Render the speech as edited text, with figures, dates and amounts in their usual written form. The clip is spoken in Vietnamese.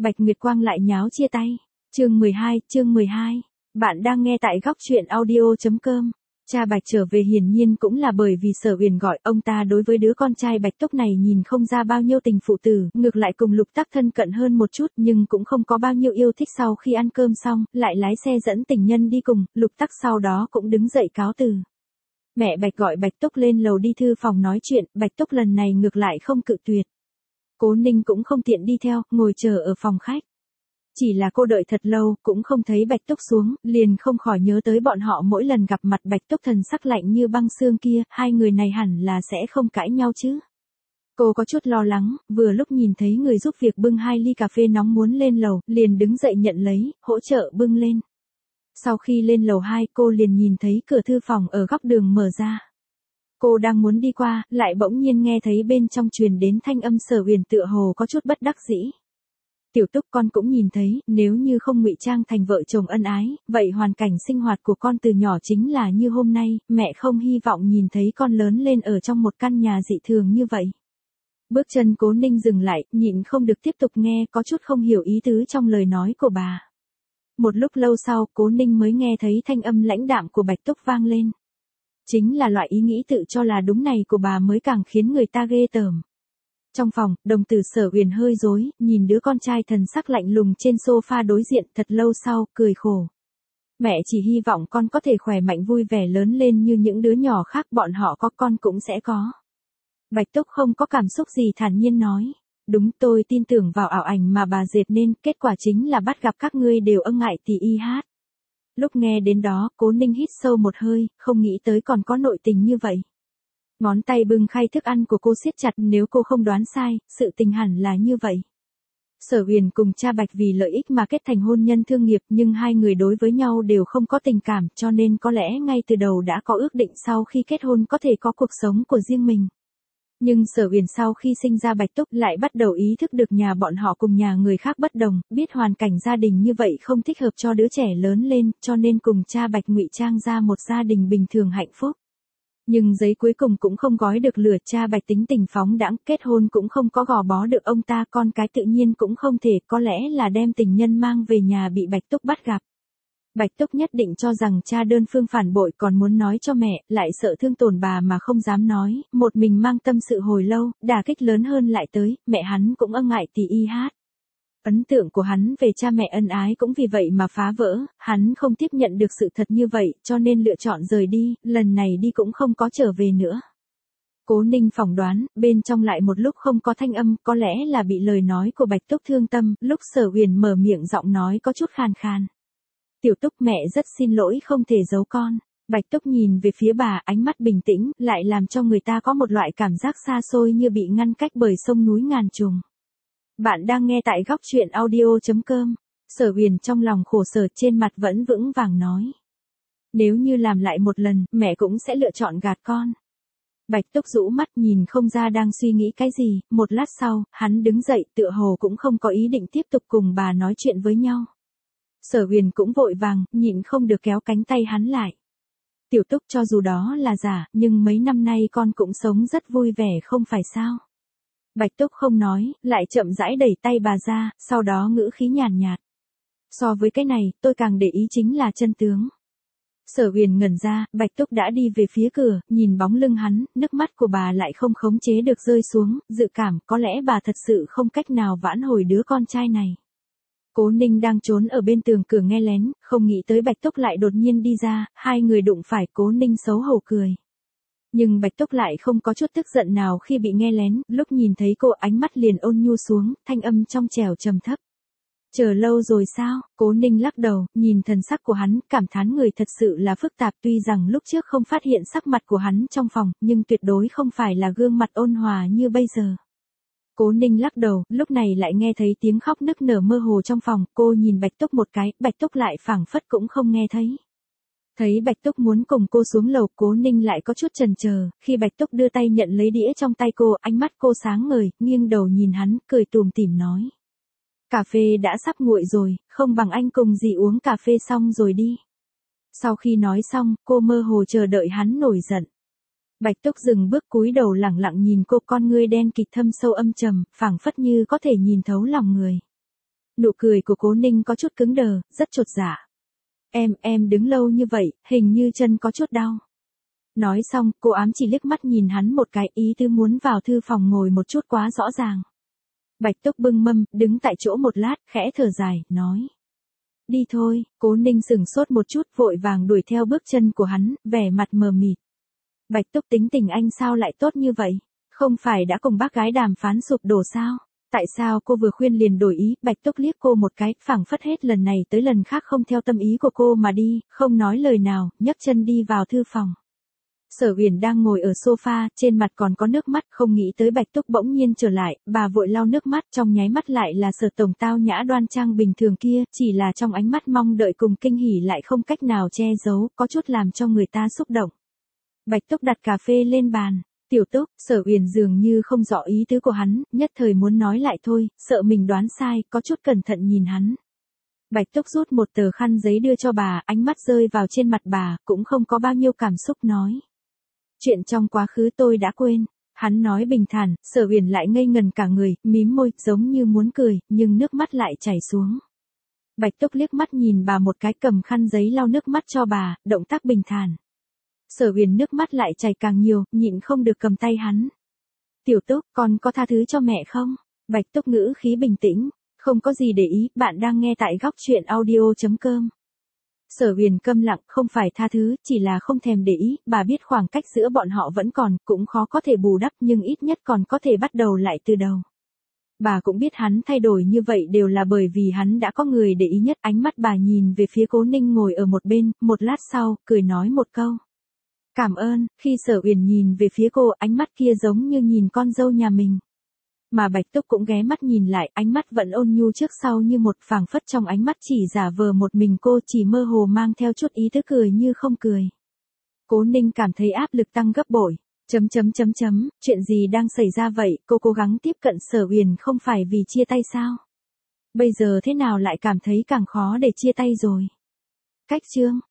Bạch Nguyệt Quang lại nháo chia tay. Chương 12. Bạn đang nghe tại góc truyện audio.com. Cha Bạch trở về hiển nhiên cũng là bởi vì Sở Uyển gọi, ông ta đối với đứa con trai Bạch Túc này nhìn không ra bao nhiêu tình phụ tử, ngược lại cùng Lục Tắc thân cận hơn một chút, nhưng cũng không có bao nhiêu yêu thích. Sau khi ăn cơm xong, lại lái xe dẫn tình nhân đi cùng, Lục Tắc sau đó cũng đứng dậy cáo từ. Mẹ Bạch gọi Bạch Túc lên lầu đi thư phòng nói chuyện, Bạch Túc lần này ngược lại không cự tuyệt. Cố Ninh cũng không tiện đi theo, ngồi chờ ở phòng khách. Chỉ là cô đợi thật lâu, cũng không thấy Bạch Túc xuống, liền không khỏi nhớ tới bọn họ mỗi lần gặp mặt Bạch Túc thần sắc lạnh như băng xương kia, hai người này hẳn là sẽ không cãi nhau chứ. Cô có chút lo lắng, vừa lúc nhìn thấy người giúp việc bưng 2 ly cà phê nóng muốn lên lầu, liền đứng dậy nhận lấy, hỗ trợ bưng lên. Sau khi lên lầu 2, cô liền nhìn thấy cửa thư phòng ở góc đường mở ra. Cô đang muốn đi qua, lại bỗng nhiên nghe thấy bên trong truyền đến thanh âm Sở Uyển tựa hồ có chút bất đắc dĩ. Tiểu Túc, con cũng nhìn thấy, nếu như không ngụy trang thành vợ chồng ân ái, vậy hoàn cảnh sinh hoạt của con từ nhỏ chính là như hôm nay, mẹ không hy vọng nhìn thấy con lớn lên ở trong một căn nhà dị thường như vậy. Bước chân Cố Ninh dừng lại, nhịn không được tiếp tục nghe, có chút không hiểu ý tứ trong lời nói của bà. Một lúc lâu sau, Cố Ninh mới nghe thấy thanh âm lãnh đạm của Bạch Túc vang lên. Chính là loại ý nghĩ tự cho là đúng này của bà mới càng khiến người ta ghê tởm. Trong phòng, đồng tử Sở Uyển hơi rối, nhìn đứa con trai thần sắc lạnh lùng trên sofa đối diện, thật lâu sau, cười khổ. Mẹ chỉ hy vọng con có thể khỏe mạnh vui vẻ lớn lên như những đứa nhỏ khác, bọn họ có con cũng sẽ có. Bạch Túc không có cảm xúc gì thản nhiên nói. Đúng, tôi tin tưởng vào ảo ảnh mà bà dệt nên, kết quả chính là bắt gặp các ngươi đều ân ngại tỉ y hát. Lúc nghe đến đó, Cố Ninh hít sâu một hơi, không nghĩ tới còn có nội tình như vậy. Ngón tay bưng khay thức ăn của cô siết chặt, nếu cô không đoán sai, sự tình hẳn là như vậy. Sở Uyển cùng cha Bạch vì lợi ích mà kết thành hôn nhân thương nghiệp, nhưng hai người đối với nhau đều không có tình cảm, cho nên có lẽ ngay từ đầu đã có ước định sau khi kết hôn có thể có cuộc sống của riêng mình. Nhưng Sở Uyển sau khi sinh ra Bạch Túc lại bắt đầu ý thức được nhà bọn họ cùng nhà người khác bất đồng, biết hoàn cảnh gia đình như vậy không thích hợp cho đứa trẻ lớn lên, cho nên cùng cha Bạch ngụy trang ra một gia đình bình thường hạnh phúc. Nhưng giấy cuối cùng cũng không gói được lửa, cha Bạch tính tình phóng đãng, kết hôn cũng không có gò bó được ông ta, con cái tự nhiên cũng không thể, có lẽ là đem tình nhân mang về nhà bị Bạch Túc bắt gặp. Bạch Túc nhất định cho rằng cha đơn phương phản bội, còn muốn nói cho mẹ, lại sợ thương tổn bà mà không dám nói, một mình mang tâm sự hồi lâu, đả kích lớn hơn lại tới, mẹ hắn cũng ân ngại tỉ y hát. Ấn tượng của hắn về cha mẹ ân ái cũng vì vậy mà phá vỡ, hắn không tiếp nhận được sự thật như vậy, cho nên lựa chọn rời đi, lần này đi cũng không có trở về nữa. Cố Ninh phỏng đoán, bên trong lại một lúc không có thanh âm, có lẽ là bị lời nói của Bạch Túc thương tâm, lúc Sở Uyển mở miệng giọng nói có chút khàn khàn. Tiểu Túc, mẹ rất xin lỗi không thể giấu con. Bạch Túc nhìn về phía bà, ánh mắt bình tĩnh, lại làm cho người ta có một loại cảm giác xa xôi như bị ngăn cách bởi sông núi ngàn trùng. Bạn đang nghe tại góc truyện audio.com. Sở Uyển trong lòng khổ sở, trên mặt vẫn vững vàng nói. Nếu như làm lại một lần, mẹ cũng sẽ lựa chọn gạt con. Bạch Túc rũ mắt nhìn không ra đang suy nghĩ cái gì, một lát sau, hắn đứng dậy tựa hồ cũng không có ý định tiếp tục cùng bà nói chuyện với nhau. Sở Uyển cũng vội vàng, nhịn không được kéo cánh tay hắn lại. Tiểu Túc, cho dù đó là giả, nhưng mấy năm nay con cũng sống rất vui vẻ không phải sao? Bạch Túc không nói, lại chậm rãi đẩy tay bà ra, sau đó ngữ khí nhàn nhạt. So với cái này, tôi càng để ý chính là chân tướng. Sở Uyển ngẩn ra, Bạch Túc đã đi về phía cửa, nhìn bóng lưng hắn, nước mắt của bà lại không khống chế được rơi xuống, dự cảm có lẽ bà thật sự không cách nào vãn hồi đứa con trai này. Cố Ninh đang trốn ở bên tường cửa nghe lén, không nghĩ tới Bạch Túc lại đột nhiên đi ra, hai người đụng phải, Cố Ninh xấu hổ cười. Nhưng Bạch Túc lại không có chút tức giận nào khi bị nghe lén, lúc nhìn thấy cô ánh mắt liền ôn nhu xuống, thanh âm trong trẻo trầm thấp. Chờ lâu rồi sao? Cố Ninh lắc đầu, nhìn thần sắc của hắn, cảm thán người thật sự là phức tạp, tuy rằng lúc trước không phát hiện sắc mặt của hắn trong phòng, nhưng tuyệt đối không phải là gương mặt ôn hòa như bây giờ. Cố Ninh lắc đầu, lúc này lại nghe thấy tiếng khóc nức nở mơ hồ trong phòng, cô nhìn Bạch Túc một cái, Bạch Túc lại phảng phất cũng không nghe thấy. Thấy Bạch Túc muốn cùng cô xuống lầu, Cố Ninh lại có chút chần chờ, khi Bạch Túc đưa tay nhận lấy đĩa trong tay cô, ánh mắt cô sáng ngời, nghiêng đầu nhìn hắn, cười tủm tỉm nói. Cà phê đã sắp nguội rồi, không bằng anh cùng dì uống cà phê xong rồi đi. Sau khi nói xong, cô mơ hồ chờ đợi hắn nổi giận. Bạch Túc dừng bước cúi đầu lẳng lặng nhìn cô, con ngươi đen kịt thâm sâu âm trầm, phảng phất như có thể nhìn thấu lòng người. Nụ cười của Cố Ninh có chút cứng đờ, rất chột dạ. Em đứng lâu như vậy, hình như chân có chút đau. Nói xong, cô ám chỉ liếc mắt nhìn hắn một cái, ý tứ muốn vào thư phòng ngồi một chút quá rõ ràng. Bạch Túc bưng mâm, đứng tại chỗ một lát, khẽ thở dài, nói. Đi thôi. Cố Ninh sững sốt một chút, vội vàng đuổi theo bước chân của hắn, vẻ mặt mờ mịt. Bạch Túc, tính tình anh sao lại tốt như vậy? Không phải đã cùng bác gái đàm phán sụp đổ sao? Tại sao cô vừa khuyên liền đổi ý? Bạch Túc liếc cô một cái, phảng phất hết lần này tới lần khác không theo tâm ý của cô mà đi, không nói lời nào, nhấc chân đi vào thư phòng. Sở Uyển đang ngồi ở sofa, trên mặt còn có nước mắt, không nghĩ tới Bạch Túc bỗng nhiên trở lại, bà vội lau nước mắt, trong nháy mắt lại là Sở tổng tao nhã đoan trang bình thường kia, chỉ là trong ánh mắt mong đợi cùng kinh hỉ lại không cách nào che giấu, có chút làm cho người ta xúc động. Bạch Túc đặt cà phê lên bàn. Tiểu Túc, Sở Uyển dường như không rõ ý tứ của hắn, nhất thời muốn nói lại thôi, sợ mình đoán sai, có chút cẩn thận nhìn hắn. Bạch Túc rút một tờ khăn giấy đưa cho bà, ánh mắt rơi vào trên mặt bà, cũng không có bao nhiêu cảm xúc nói. Chuyện trong quá khứ tôi đã quên. Hắn nói bình thản, Sở Uyển lại ngây ngần cả người, mím môi, giống như muốn cười, nhưng nước mắt lại chảy xuống. Bạch Túc liếc mắt nhìn bà một cái, cầm khăn giấy lau nước mắt cho bà, động tác bình thản. Sở Uyển nước mắt lại chảy càng nhiều, nhịn không được cầm tay hắn. Tiểu Túc, con có tha thứ cho mẹ không? Bạch Túc ngữ khí bình tĩnh, không có gì để ý, bạn đang nghe tại góc truyện audio.com. Sở Uyển câm lặng, không phải tha thứ, chỉ là không thèm để ý, bà biết khoảng cách giữa bọn họ vẫn còn, cũng khó có thể bù đắp nhưng ít nhất còn có thể bắt đầu lại từ đầu. Bà cũng biết hắn thay đổi như vậy đều là bởi vì hắn đã có người để ý nhất, ánh mắt bà nhìn về phía Cố Ninh ngồi ở một bên, một lát sau, cười nói một câu. Cảm ơn. Khi Sở Uyển nhìn về phía cô, ánh mắt kia giống như nhìn con dâu nhà mình. Mà Bạch Túc cũng ghé mắt nhìn lại, ánh mắt vẫn ôn nhu trước sau như một, phảng phất trong ánh mắt chỉ giả vờ một mình cô, chỉ mơ hồ mang theo chút ý tứ cười như không cười. Cố Ninh cảm thấy áp lực tăng gấp bội. Chuyện gì đang xảy ra vậy? Cô cố gắng tiếp cận Sở Uyển không phải vì chia tay sao? Bây giờ thế nào lại cảm thấy càng khó để chia tay rồi? Cách chương